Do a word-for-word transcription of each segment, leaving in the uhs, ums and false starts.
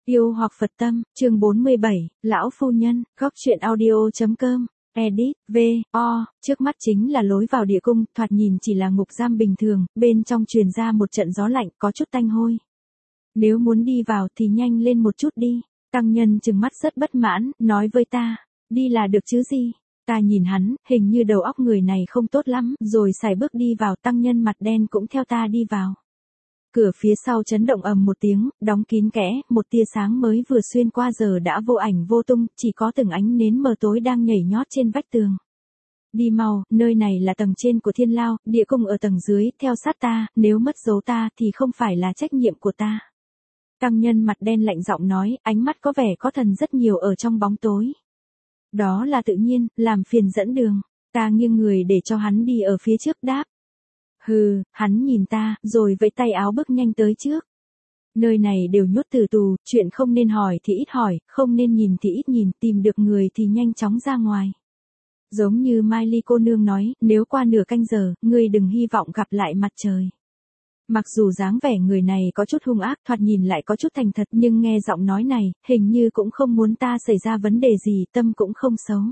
Yêu hoặc Phật tâm, chương bốn mươi bảy, Lão Phu Nhân, góc truyện audio.com, edit, V, O, trước mắt chính là lối vào địa cung, thoạt nhìn chỉ là ngục giam bình thường, bên trong truyền ra một trận gió lạnh, có chút tanh hôi. Nếu muốn đi vào thì nhanh lên một chút đi, tăng nhân trừng mắt rất bất mãn, nói với ta, đi là được chứ gì. Ta nhìn hắn, hình như đầu óc người này không tốt lắm, rồi xài bước đi vào, tăng nhân mặt đen cũng theo ta đi vào. Cửa phía sau chấn động ầm một tiếng, đóng kín kẽ, một tia sáng mới vừa xuyên qua giờ đã vô ảnh vô tung, chỉ có từng ánh nến mờ tối đang nhảy nhót trên vách tường. Đi mau, nơi này là tầng trên của thiên lao, địa cung ở tầng dưới, theo sát ta, nếu mất dấu ta thì không phải là trách nhiệm của ta. Tăng nhân mặt đen lạnh giọng nói, ánh mắt có vẻ có thần rất nhiều ở trong bóng tối. Đó là tự nhiên, làm phiền dẫn đường. Ta nghiêng người để cho hắn đi ở phía trước đáp. Hừ, hắn nhìn ta, rồi vẫy tay áo bước nhanh tới trước. Nơi này đều nhốt tử tù, chuyện không nên hỏi thì ít hỏi, không nên nhìn thì ít nhìn, tìm được người thì nhanh chóng ra ngoài. Giống như Mai Ly cô nương nói, nếu qua nửa canh giờ, ngươi đừng hy vọng gặp lại mặt trời. Mặc dù dáng vẻ người này có chút hung ác, thoạt nhìn lại có chút thành thật, nhưng nghe giọng nói này, hình như cũng không muốn ta xảy ra vấn đề gì, tâm cũng không xấu.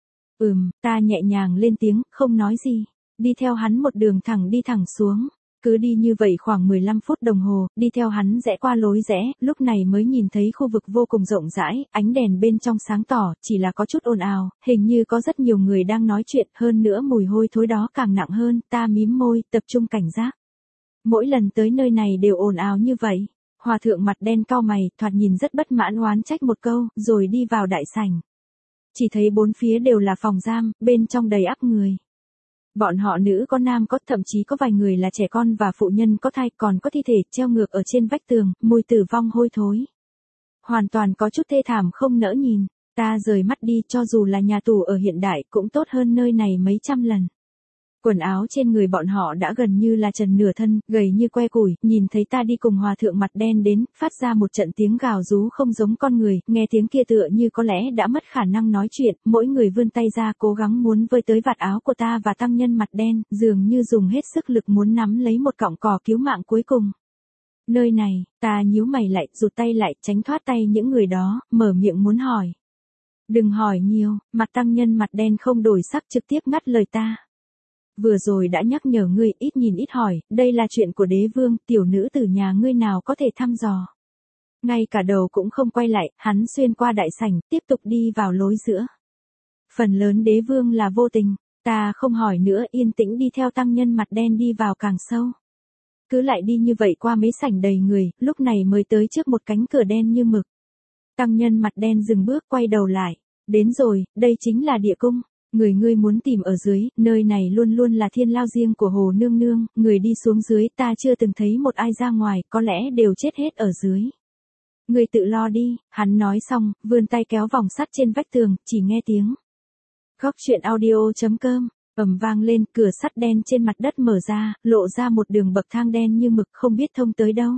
Ừm, ta nhẹ nhàng lên tiếng, không nói gì. Đi theo hắn một đường thẳng đi thẳng xuống. Cứ đi như vậy khoảng mười lăm phút đồng hồ, đi theo hắn rẽ qua lối rẽ, lúc này mới nhìn thấy khu vực vô cùng rộng rãi, ánh đèn bên trong sáng tỏ, chỉ là có chút ồn ào, hình như có rất nhiều người đang nói chuyện, hơn nữa mùi hôi thối đó càng nặng hơn, ta mím môi, tập trung cảnh giác. Mỗi lần tới nơi này đều ồn ào như vậy. Hòa thượng mặt đen cau mày, thoạt nhìn rất bất mãn oán trách một câu, rồi đi vào đại sảnh. Chỉ thấy bốn phía đều là phòng giam, bên trong đầy ắp người. Bọn họ nữ có nam có, thậm chí có vài người là trẻ con và phụ nhân có thai, còn có thi thể treo ngược ở trên vách tường, mùi tử vong hôi thối. Hoàn toàn có chút thê thảm không nỡ nhìn. Ta rời mắt đi, cho dù là nhà tù ở hiện đại cũng tốt hơn nơi này mấy trăm lần. Quần áo trên người bọn họ đã gần như là trần nửa thân, gầy như que củi, nhìn thấy ta đi cùng hòa thượng mặt đen đến, phát ra một trận tiếng gào rú không giống con người, nghe tiếng kia tựa như có lẽ đã mất khả năng nói chuyện, mỗi người vươn tay ra cố gắng muốn vơi tới vạt áo của ta và tăng nhân mặt đen, dường như dùng hết sức lực muốn nắm lấy một cọng cỏ cứu mạng cuối cùng. Nơi này, ta nhíu mày lại, rụt tay lại, tránh thoát tay những người đó, mở miệng muốn hỏi. Đừng hỏi nhiều, mặt tăng nhân mặt đen không đổi sắc trực tiếp ngắt lời ta. Vừa rồi đã nhắc nhở ngươi ít nhìn ít hỏi, đây là chuyện của đế vương, tiểu nữ tử nhà ngươi nào có thể thăm dò. Ngay cả đầu cũng không quay lại, hắn xuyên qua đại sảnh, tiếp tục đi vào lối giữa. Phần lớn đế vương là vô tình, ta không hỏi nữa, yên tĩnh đi theo tăng nhân mặt đen đi vào càng sâu. Cứ lại đi như vậy qua mấy sảnh đầy người, lúc này mới tới trước một cánh cửa đen như mực. Tăng nhân mặt đen dừng bước quay đầu lại, đến rồi, đây chính là địa cung. Người ngươi muốn tìm ở dưới, nơi này luôn luôn là thiên lao riêng của Hồ Nương Nương, người đi xuống dưới ta chưa từng thấy một ai ra ngoài, có lẽ đều chết hết ở dưới. Người tự lo đi, hắn nói xong, vươn tay kéo vòng sắt trên vách tường, chỉ nghe tiếng. Góc truyện audio.com, ầm vang lên, cửa sắt đen trên mặt đất mở ra, lộ ra một đường bậc thang đen như mực không biết thông tới đâu.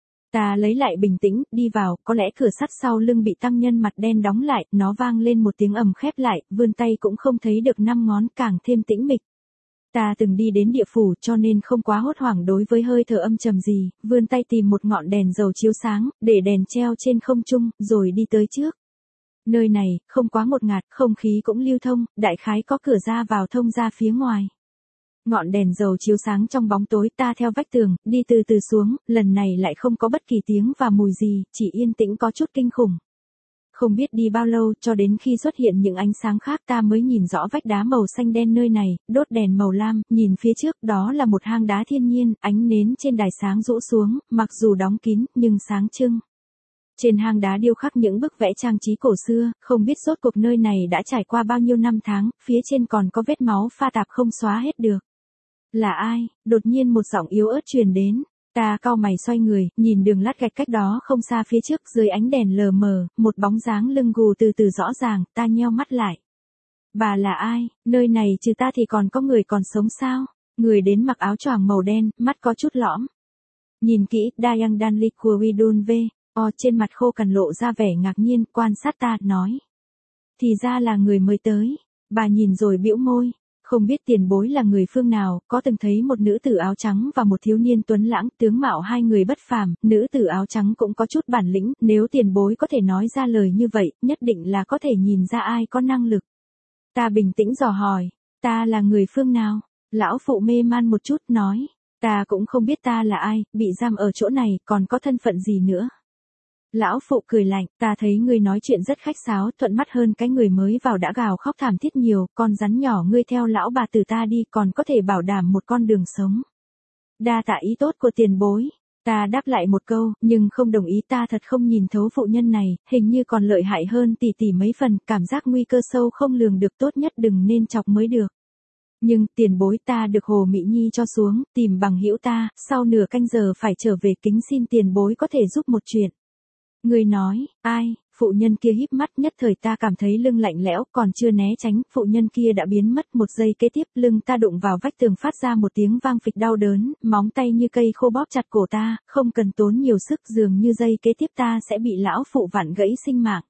Ta lấy lại bình tĩnh, đi vào, có lẽ cửa sắt sau lưng bị tăng nhân mặt đen đóng lại, nó vang lên một tiếng ầm khép lại, vươn tay cũng không thấy được năm ngón, càng thêm tĩnh mịch. Ta từng đi đến địa phủ cho nên không quá hốt hoảng đối với hơi thở âm trầm gì, vươn tay tìm một ngọn đèn dầu chiếu sáng, để đèn treo trên không trung, rồi đi tới trước. Nơi này, không quá ngột ngạt, không khí cũng lưu thông, đại khái có cửa ra vào thông ra phía ngoài. Ngọn đèn dầu chiếu sáng trong bóng tối, ta theo vách tường, đi từ từ xuống, lần này lại không có bất kỳ tiếng và mùi gì, chỉ yên tĩnh có chút kinh khủng. Không biết đi bao lâu, cho đến khi xuất hiện những ánh sáng khác ta mới nhìn rõ vách đá màu xanh đen nơi này, đốt đèn màu lam, nhìn phía trước, đó là một hang đá thiên nhiên, ánh nến trên đài sáng rũ xuống, mặc dù đóng kín, nhưng sáng trưng. Trên hang đá điêu khắc những bức vẽ trang trí cổ xưa, không biết rốt cuộc nơi này đã trải qua bao nhiêu năm tháng, phía trên còn có vết máu pha tạp không xóa hết được. Là ai? Đột nhiên một giọng yếu ớt truyền đến. Ta cau mày xoay người, nhìn đường lát gạch cách đó không xa phía trước, dưới ánh đèn lờ mờ, một bóng dáng lưng gù từ từ rõ ràng, ta nheo mắt lại. Bà là ai? Nơi này trừ ta thì còn có người còn sống sao? Người đến mặc áo choàng màu đen, mắt có chút lõm. Nhìn kỹ, Dayang Danli của Widun V, o trên mặt khô cằn lộ ra vẻ ngạc nhiên, quan sát ta, nói. Thì ra là người mới tới. Bà nhìn rồi bĩu môi. Không biết tiền bối là người phương nào, có từng thấy một nữ tử áo trắng và một thiếu niên tuấn lãng, tướng mạo hai người bất phàm, nữ tử áo trắng cũng có chút bản lĩnh, nếu tiền bối có thể nói ra lời như vậy, nhất định là có thể nhìn ra ai có năng lực. Ta bình tĩnh dò hỏi, ta là người phương nào? Lão phụ mê man một chút nói, ta cũng không biết ta là ai, bị giam ở chỗ này, còn có thân phận gì nữa. Lão phụ cười lạnh, ta thấy ngươi nói chuyện rất khách sáo, thuận mắt hơn cái người mới vào đã gào khóc thảm thiết nhiều, con rắn nhỏ ngươi theo lão bà từ ta đi còn có thể bảo đảm một con đường sống. Đa tạ ý tốt của tiền bối. Ta đáp lại một câu, nhưng không đồng ý, ta thật không nhìn thấu phụ nhân này, hình như còn lợi hại hơn tỷ tỷ mấy phần, cảm giác nguy cơ sâu không lường được, tốt nhất đừng nên chọc mới được. Nhưng tiền bối, ta được Hồ Mỹ Nhi cho xuống, tìm bằng hữu ta, sau nửa canh giờ phải trở về, kính xin tiền bối có thể giúp một chuyện. Người nói, ai? Phụ nhân kia híp mắt, nhất thời ta cảm thấy lưng lạnh lẽo, còn chưa né tránh, phụ nhân kia đã biến mất. Một giây kế tiếp, lưng ta đụng vào vách tường phát ra một tiếng vang phịch đau đớn, móng tay như cây khô bóp chặt cổ ta, không cần tốn nhiều sức, dường như giây kế tiếp ta sẽ bị lão phụ vặn gãy sinh mạng.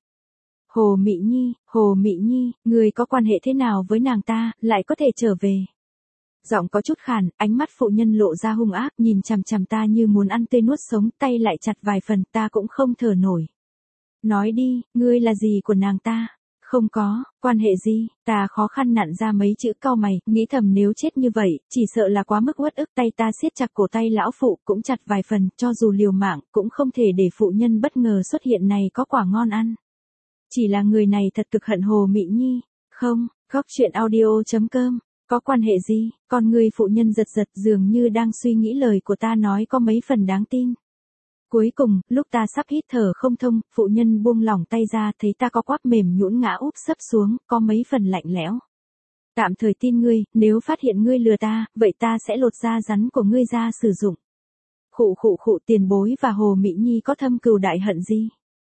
Hồ Mỹ Nhi, Hồ Mỹ Nhi, người có quan hệ thế nào với nàng ta, lại có thể trở về? Giọng có chút khàn, ánh mắt phụ nhân lộ ra hung ác, nhìn chằm chằm ta như muốn ăn tươi nuốt sống, tay lại chặt vài phần, ta cũng không thở nổi. Nói đi, ngươi là gì của nàng ta? Không có, quan hệ gì? Ta khó khăn nặn ra mấy chữ, cau mày, nghĩ thầm nếu chết như vậy, chỉ sợ là quá mức uất ức. Tay ta siết chặt cổ tay lão phụ, cũng chặt vài phần, cho dù liều mạng, cũng không thể để phụ nhân bất ngờ xuất hiện này có quả ngon ăn. Chỉ là người này thật cực hận Hồ Mỹ Nhi. Không, góc chuyện audio chấm com. Có quan hệ gì? Con người phụ nhân giật giật, dường như đang suy nghĩ lời của ta nói có mấy phần đáng tin. Cuối cùng, lúc ta sắp hít thở không thông, phụ nhân buông lỏng tay ra, thấy ta có quắp mềm nhũn ngã úp sấp xuống, có mấy phần lạnh lẽo. Tạm thời tin ngươi, nếu phát hiện ngươi lừa ta, vậy ta sẽ lột da rắn của ngươi ra sử dụng. Khụ khụ khụ, tiền bối và Hồ Mỹ Nhi có thâm cừu đại hận gì?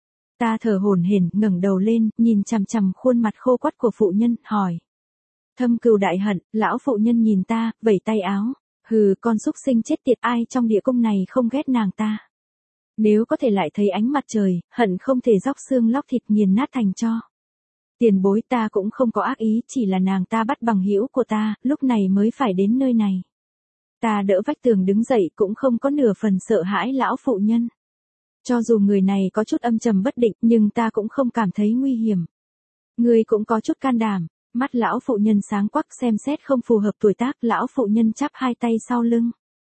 Ta thở hổn hển, ngẩng đầu lên, nhìn chằm chằm khuôn mặt khô quắt của phụ nhân, hỏi. Thâm cừu đại hận? Lão phụ nhân nhìn ta, vẩy tay áo. Hừ, con súc sinh chết tiệt, ai trong địa cung này không ghét nàng ta. Nếu có thể lại thấy ánh mặt trời, hận không thể róc xương lóc thịt nghiền nát thành tro. Tiền bối, ta cũng không có ác ý, chỉ là nàng ta bắt bằng hữu của ta, lúc này mới phải đến nơi này. Ta đỡ vách tường đứng dậy, cũng không có nửa phần sợ hãi lão phụ nhân. Cho dù người này có chút âm trầm bất định, nhưng ta cũng không cảm thấy nguy hiểm. Người cũng có chút can đảm. Mắt lão phụ nhân sáng quắc, xem xét không phù hợp tuổi tác, lão phụ nhân chắp hai tay sau lưng.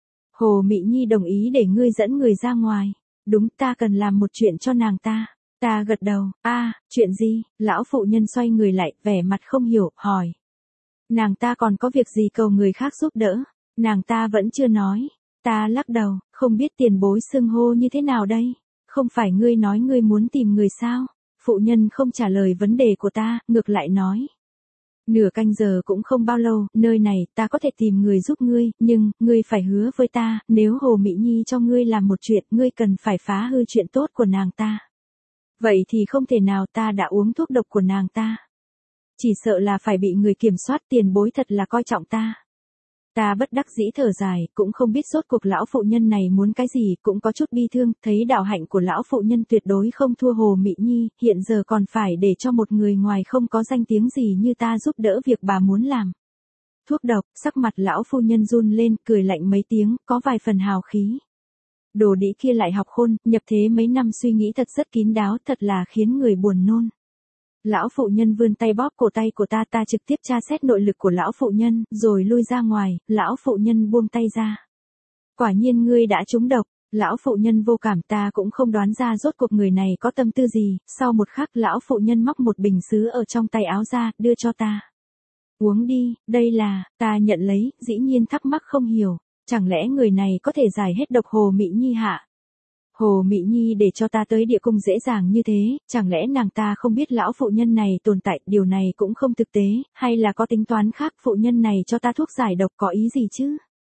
Hồ Mỹ Nhi đồng ý để ngươi dẫn người ra ngoài. Đúng, ta cần làm một chuyện cho nàng ta. Ta gật đầu, a, à, chuyện gì? Lão phụ nhân xoay người lại, vẻ mặt không hiểu, hỏi. Nàng ta còn có việc gì cầu người khác giúp đỡ? Nàng ta vẫn chưa nói. Ta lắc đầu, không biết tiền bối xưng hô như thế nào đây? Không phải ngươi nói ngươi muốn tìm người sao? Phụ nhân không trả lời vấn đề của ta, ngược lại nói. Nửa canh giờ cũng không bao lâu, nơi này, ta có thể tìm người giúp ngươi, nhưng, ngươi phải hứa với ta, nếu Hồ Mỹ Nhi cho ngươi làm một chuyện, ngươi cần phải phá hư chuyện tốt của nàng ta. Vậy thì không thể nào, ta đã uống thuốc độc của nàng ta. Chỉ sợ là phải bị người kiểm soát, tiền bối thật là coi trọng ta. Ta bất đắc dĩ thở dài, cũng không biết rốt cuộc lão phụ nhân này muốn cái gì, cũng có chút bi thương, thấy đạo hạnh của lão phụ nhân tuyệt đối không thua Hồ Mỹ Nhi, hiện giờ còn phải để cho một người ngoài không có danh tiếng gì như ta giúp đỡ việc bà muốn làm. Thuốc độc, sắc mặt lão phu nhân run lên, cười lạnh mấy tiếng, có vài phần hào khí. Đồ đĩ kia lại học khôn, nhập thế mấy năm suy nghĩ thật rất kín đáo, thật là khiến người buồn nôn. Lão phụ nhân vươn tay bóp cổ tay của ta, ta trực tiếp tra xét nội lực của lão phụ nhân, rồi lui ra ngoài, lão phụ nhân buông tay ra. Quả nhiên ngươi đã trúng độc, lão phụ nhân vô cảm, ta cũng không đoán ra rốt cuộc người này có tâm tư gì, sau một khắc lão phụ nhân móc một bình sứ ở trong tay áo ra, đưa cho ta. Uống đi, đây là, ta nhận lấy, dĩ nhiên thắc mắc không hiểu, chẳng lẽ người này có thể giải hết độc Hồ Mỹ Nhi hả? Hồ Mỹ Nhi để cho ta tới địa cung dễ dàng như thế, chẳng lẽ nàng ta không biết lão phụ nhân này tồn tại, điều này cũng không thực tế, hay là có tính toán khác, phụ nhân này cho ta thuốc giải độc có ý gì chứ?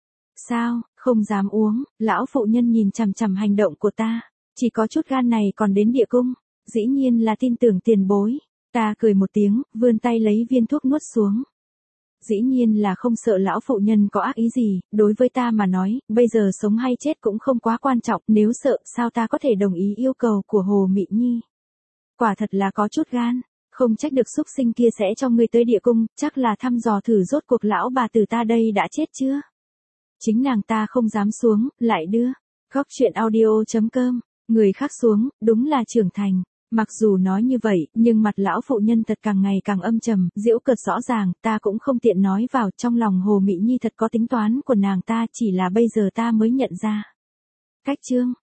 Sao, không dám uống, lão phụ nhân nhìn chằm chằm hành động của ta, chỉ có chút gan này còn đến địa cung, dĩ nhiên là tin tưởng tiền bối, ta cười một tiếng, vươn tay lấy viên thuốc nuốt xuống. Dĩ nhiên là không sợ lão phụ nhân có ác ý gì, đối với ta mà nói, bây giờ sống hay chết cũng không quá quan trọng, nếu sợ, sao ta có thể đồng ý yêu cầu của Hồ Mỹ Nhi. Quả thật là có chút gan, Không trách được xúc sinh kia sẽ cho ngươi tới địa cung, chắc là thăm dò thử rốt cuộc lão bà tử ta đây đã chết chưa. Chính nàng ta không dám xuống, lại đưa. Góc chuyện audio.com, người khác xuống, đúng là trưởng thành. Mặc dù nói như vậy, nhưng mặt lão phụ nhân thật càng ngày càng âm trầm, giễu cợt rõ ràng, ta cũng không tiện nói vào, trong lòng Hồ Mị Nhi thật có tính toán của nàng ta, chỉ là bây giờ ta mới nhận ra. Cách chương